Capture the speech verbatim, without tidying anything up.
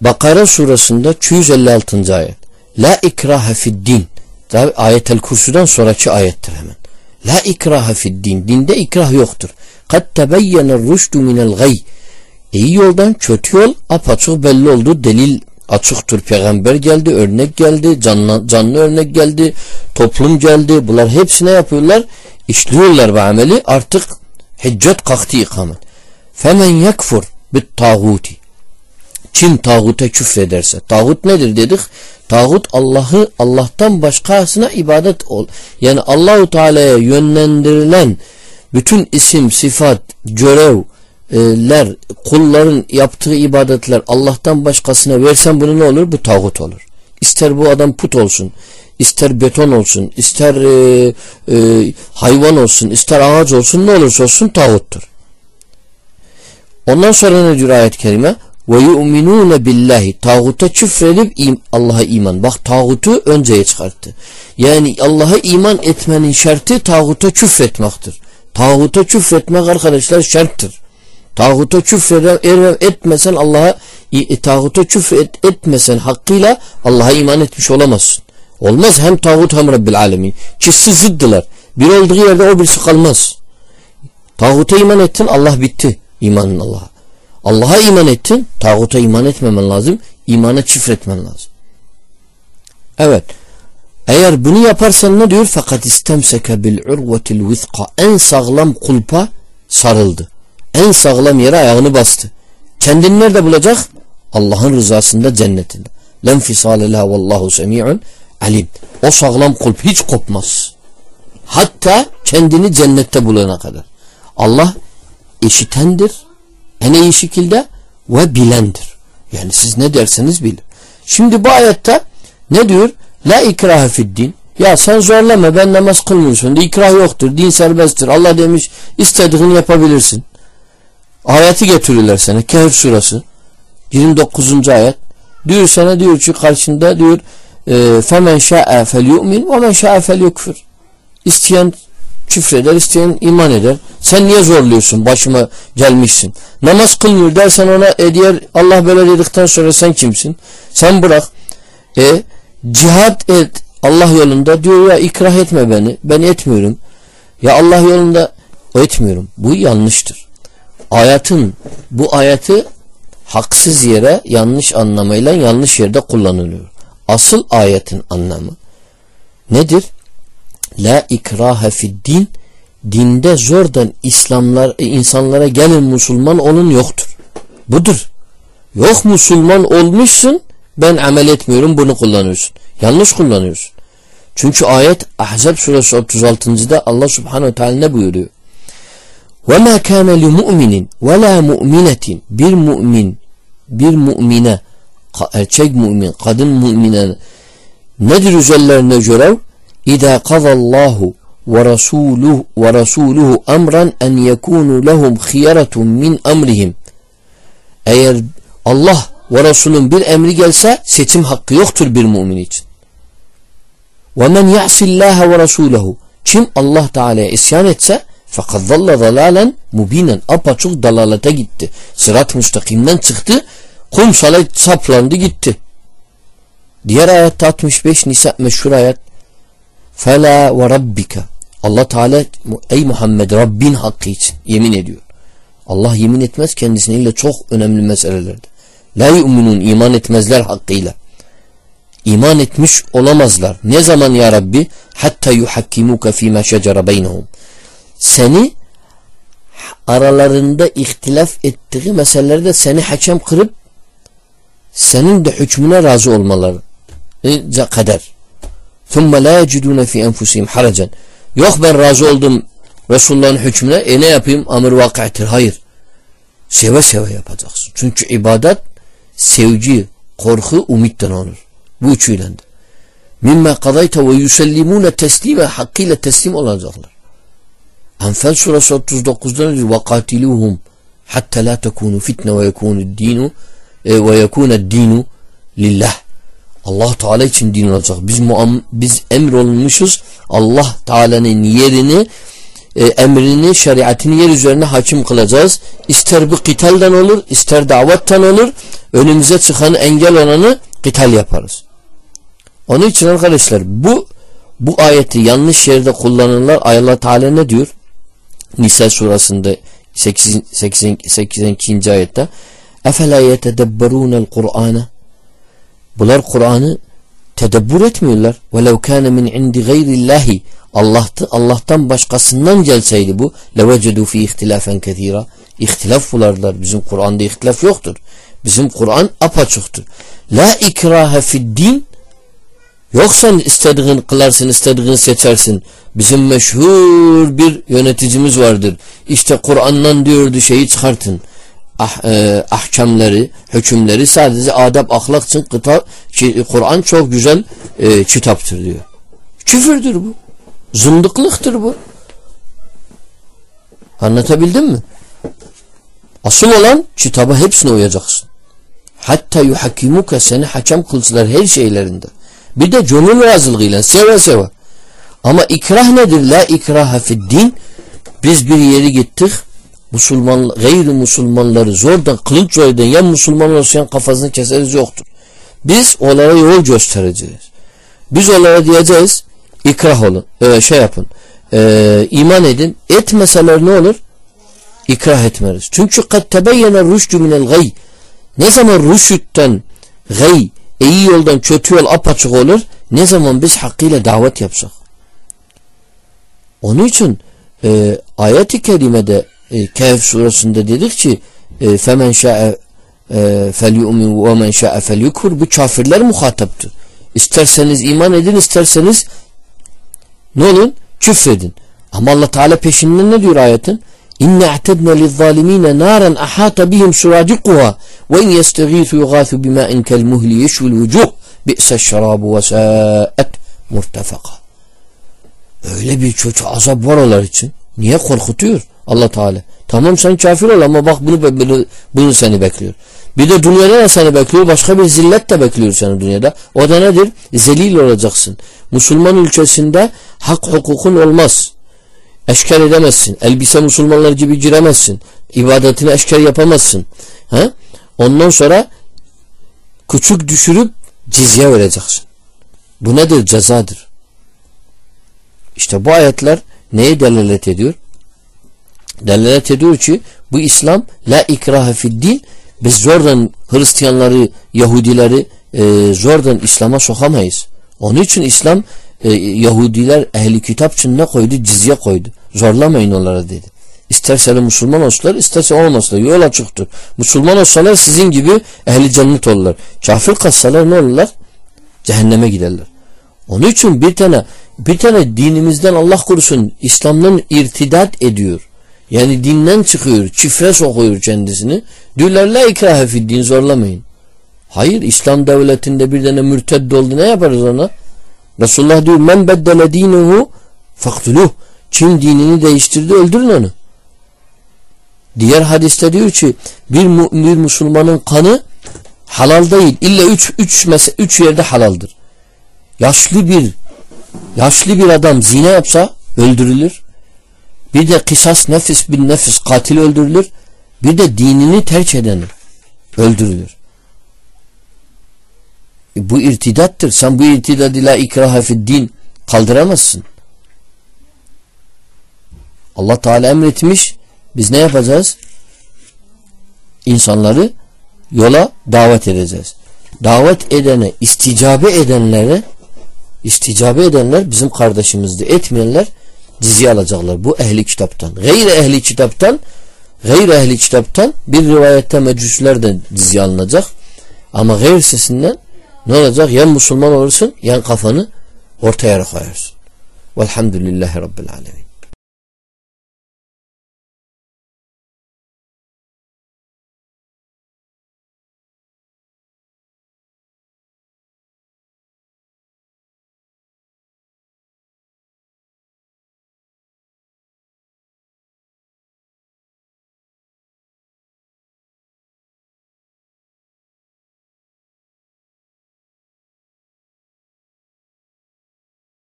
Bakara surasında iki yüz elli altıncı ayet. La ikrahe fi'd-din. Tabi Ayetel Kursu'dan sonraki ayettir hemen. La ikrahe fi'd-din. Dinde ikrah yoktur. Kad tebeyyener rüşdü minel gay. İyi yoldan kötü yol apaçık belli oldu. Delil açıktır. Peygamber geldi, örnek geldi, canlı, canlı örnek geldi, toplum geldi. Bunlar hepsine yapıyorlar. İşliyorlar bu ameli. Artık hicret kalktı ikamet. Femen yekfur bit tağuti. Kim tağuta küfrederse. Tağut nedir dedik? Tağut Allah'ı Allah'tan başkasına ibadet ol. Yani Allahu Teala'ya yönlendirilen bütün isim, sıfat, görevler, kulların yaptığı ibadetler Allah'tan başkasına versen bunu ne olur? Bu tağut olur. İster bu adam put olsun, ister beton olsun, ister e, e, hayvan olsun, ister ağaç olsun, ne olursa olsun tağuttur. Ondan sonra ne diyor ayet-i kerime? Ve yu'minûne billahi. Tağuta küfredip Allah'a iman. Bak tağutu önceye çıkarttı. Yani Allah'a iman etmenin şartı tağuta küfretmektir. Tağuta küfretmek arkadaşlar şarttır. Tağuta küfreden etmesen Allah'a tağuta küfret etmesen hakkıyla Allah'a iman etmiş olamazsın. Olmaz hem tağut hem Rabbil Alemin. İkisi zıddılar. Bir olduğu yerde o birisi kalmaz. Tağuta iman ettin, Allah bitti. İmanın Allah'a. Allah'a iman ettin, tağuta iman etmemen lazım. İmana küfretmen lazım. Evet. Eğer bunu yaparsan ne diyor? Fakat istemseke bil urvetil vizqa. En sağlam kulpa sarıldı. En sağlam yere ayağını bastı. Kendini nerede bulacak? Allah'ın rızasında, cennetinde. Lenfisale leha vallahu semi'un alim. O sağlam kulp hiç kopmaz. Hatta kendini cennette bulana kadar. Allah işitendir. En iyi şekilde ve bilendir. Yani siz ne derseniz bilir. Şimdi bu ayette ne diyor? La ikrahe fi'd-din. Ya sen zorlama, ben namaz kılmıyorsun. İkrah yoktur. Din serbesttir. Allah demiş istediğini yapabilirsin. Ayeti getiriyorlar sana. Kehf surası yirmi dokuzuncu ayet. Diyor sana, diyor ki karşında diyor femen şa'e felyu'min ve men şa'e felyukfur. İsteyen küfreder, isteyen iman eder. Sen niye zorluyorsun? Başıma gelmişsin. Namaz kılmıyor dersen ona e diğer Allah böyle dedikten sonra sen kimsin? Sen bırak. E cihad et Allah yolunda, diyor ya ikrah etme beni. Ben etmiyorum. Ya Allah yolunda etmiyorum. Bu yanlıştır. Ayetin bu ayeti haksız yere yanlış anlamayla yanlış yerde kullanılıyor. Asıl ayetin anlamı nedir? La ikrahe fi'd-din. Dinde zordan İslamlar insanlara gelin Müslüman olun yoktur. Budur. Yok Müslüman olmuşsun, ben amel etmiyorum, bunu kullanıyorsun. Yanlış kullanıyorsun. Çünkü ayet Ahzab suresi otuz altıncıda Allah Subhanahu Teala ne buyuruyor? Ve ma kana li mu'minin ve la mu'minetin. Bir mümin, bir mümine, erkek mümin, kadın mümine nedir üzerlerine görev? İza qadallahu ve rasuluhu ve rasuluhu emran en yekunu lehum khiyaratun min emrihim. Eğer Allah ve Resulün bir emri gelse seçim hakkı yoktur bir mümin için. Ve men ya'sillaha ve rasulehu. Kim Allah Teala'ya isyan etse fakat zalla zalalen mubinen, apaçık dalalete gitti. Sırat-ı müstakimden çıktı, kumsala saplandı gitti. Diğer ayette altmış beş Nisa meşhur ayet. Fela ve rabbika. Allah Teala ey Muhammed Rabbin hakkı için yemin ediyor. Allah yemin etmez kendisiyle çok önemli meselelerde. La yu'minun, iman etmezler hakkıyla. İman etmiş olamazlar. Ne zaman ya Rabbi? Hatta yuhakkimuka fîmâ şecere beynehum. Seni aralarında ihtilaf ettiği meselelerde seni hakem kırıp senin de hükmüne razı olmaları kadar. ثُمَّ لَا يَجِدُونَ فِي أَنْفُسِهِمْ حَرَجًا. Yok ben razı oldum Resulullah'ın hükmüne, e ne yapayım? Amr vakı'tir. Hayır. Seve seve yapacaksın. Çünkü ibadet sevgi, korku, umitten olur. Bu üçüyledir. مِمَّا قَضَيْتَ وَيُسَلِّمُونَ teslime, hakkıyla teslim olacaklar. Enfal suresi otuz dokuzda ne diyor? وَقَاتِلُوهُمْ حَتَّى لَا تَكُونُ فِتْنَ وَيَكُونُ الدِّينُ وَيَكُونَ الدِّينُ لِلّٰهِ. Allah Teala için din olacak. Biz muam, biz emrolunmuşuz Allah Teala'nın yerini e, emrini, şeriatını yer üzerine hakim kılacağız. İster bu kıtaldan olur, ister davettan olur. Önümüze çıkanı, engel olanı kıtal yaparız. Onun için arkadaşlar bu bu ayeti yanlış yerde kullanırlar. Allah Teala ne diyor? Nisa surasında seksen ikinci ayette efela yetedebberunel Kur'an'a, bunlar Kur'an'ı tedebbür etmiyorlar. Velev kâne min indi gayrillahi, Allah'tan, Allah'tan başkasından gelseydi bu levecedu fi ihtilafen kethira, ihtilaf bularlar. Bizim Kur'an'da ihtilaf yoktur. Bizim Kur'an apaçıktır. La ikrahe fid din, yoksa istediğin kılarsın, istediğin seçersin. Bizim meşhur bir yöneticimiz vardır. İşte Kur'an'dan diyordu şeyi çıkartın. Ah, e, ahkamları, hükümleri sadece adab, ahlak için Kur'an çok güzel e, kitaptır diyor. Küfürdür bu. Zındıklıktır bu. Anlatabildim mi? Asıl olan kitaba hepsine uyacaksın. Hatta yuhakimuka, seni hakem kılsılar her şeylerinde. Bir de gönül razılığıyla seve seve. Ama ikrah nedir? La ikraha fid din. Biz bir yere gittik. Müslüman, gayri Müslümanları zordan, kılıç zordan ya Müslüman olsayan kafasını keseriz yoktur. Biz onlara yol göstereceğiz. Biz onlara diyeceğiz ikrah olun. E, şey yapın. E, iman edin. Etmeseler ne olur? İkrah etmeriz. Çünkü kad tebeyyene rüştü minel gay. Ne zaman rüşütten gay, iyi yoldan kötü yol apaçık olur? Ne zaman biz hakkıyla davet yapsak. Onun için e, ayet-i kerimede e, Kehf suresinde dedik ki femen şa'e felyu'min ve men şa'e felyukfur, bu kafirler muhataptır. İsterseniz iman edin, isterseniz ne olun? Küfredin. Ama Allah Teala peşinden ne diyor ayetin? İnne a'tedna lizzâlimîne nâren ahâta bihim surâdikuhâ ve in yestegîthû yugâthû bimâin kelmuhli yeşvil vücuh bi'seşşerâbu ve sâet murtefaka. Öyle bir kötü azap var onlar için. Niye korkutuyor Allah Teala? Tamam sen kafir ol ama bak bunu, bunu, bunu seni bekliyor. Bir de dünyada da seni bekliyor. Başka bir zillet de bekliyor seni dünyada. O da nedir? Zelil olacaksın. Müslüman ülkesinde hak hukukun olmaz. Eşkal edemezsin. Elbise Müslümanlar gibi giremezsin. İbadetini eşkal yapamazsın. He? Ondan sonra küçük düşürüp cizye vereceksin. Bu nedir? Cezadır. İşte bu ayetler neye delalet ediyor? Delalet ediyor ki bu İslam la ikrahe fid din. Biz zordan Hristiyanları, Yahudileri e, zordan İslam'a sokamayız. Onun için İslam e, Yahudiler ehli kitap için ne koydu? Cizye koydu. Zorlamayın onlara dedi. İsterse Müslüman olsalar, isterse olmasalar. Yol açıktır. Müslüman olsalar sizin gibi ehli cennet olurlar. Kafir kalsalar ne olurlar? Cehenneme giderler. Onun için bir tane bir tane dinimizden Allah korusun İslam'dan irtidat ediyor. Yani dinden çıkıyor, çifre sokuyor kendisini. Diyorlar la ikrahe fid din, zorlamayın. Hayır, İslam devletinde bir tane mürted oldu, ne yaparız ona? Resulullah diyor men beddele dinehu faktuluh. Kim dinini değiştirdi öldürün onu. Diğer hadiste diyor ki bir mümin Müslümanın kanı halal değil. İlla üç, üç, üç yerde halaldır. Yaşlı bir yaşlı bir adam zina yapsa öldürülür. Bir de kısas nefis bin nefis, katil öldürülür. Bir de dinini terk eden öldürülür. E bu irtidattır. Sen bu irtidadı la ikrahe fid din kaldıramazsın. Allah Teala emretmiş. Biz ne yapacağız? İnsanları yola davet edeceğiz. Davet edene, isticabe edenlere, isticabe edenler bizim kardeşimizdi. Etmeyenler cizye alacaklar. Bu ehli kitaptan. Gayri ehli kitaptan gayri ehli kitaptan bir rivayette mecusilerden cizye alınacak. Ama gayrisinden ne olacak? Ya Müslüman olursun, ya kafanı ortaya koyarsın. Velhamdülillahi Rabbil Alemin.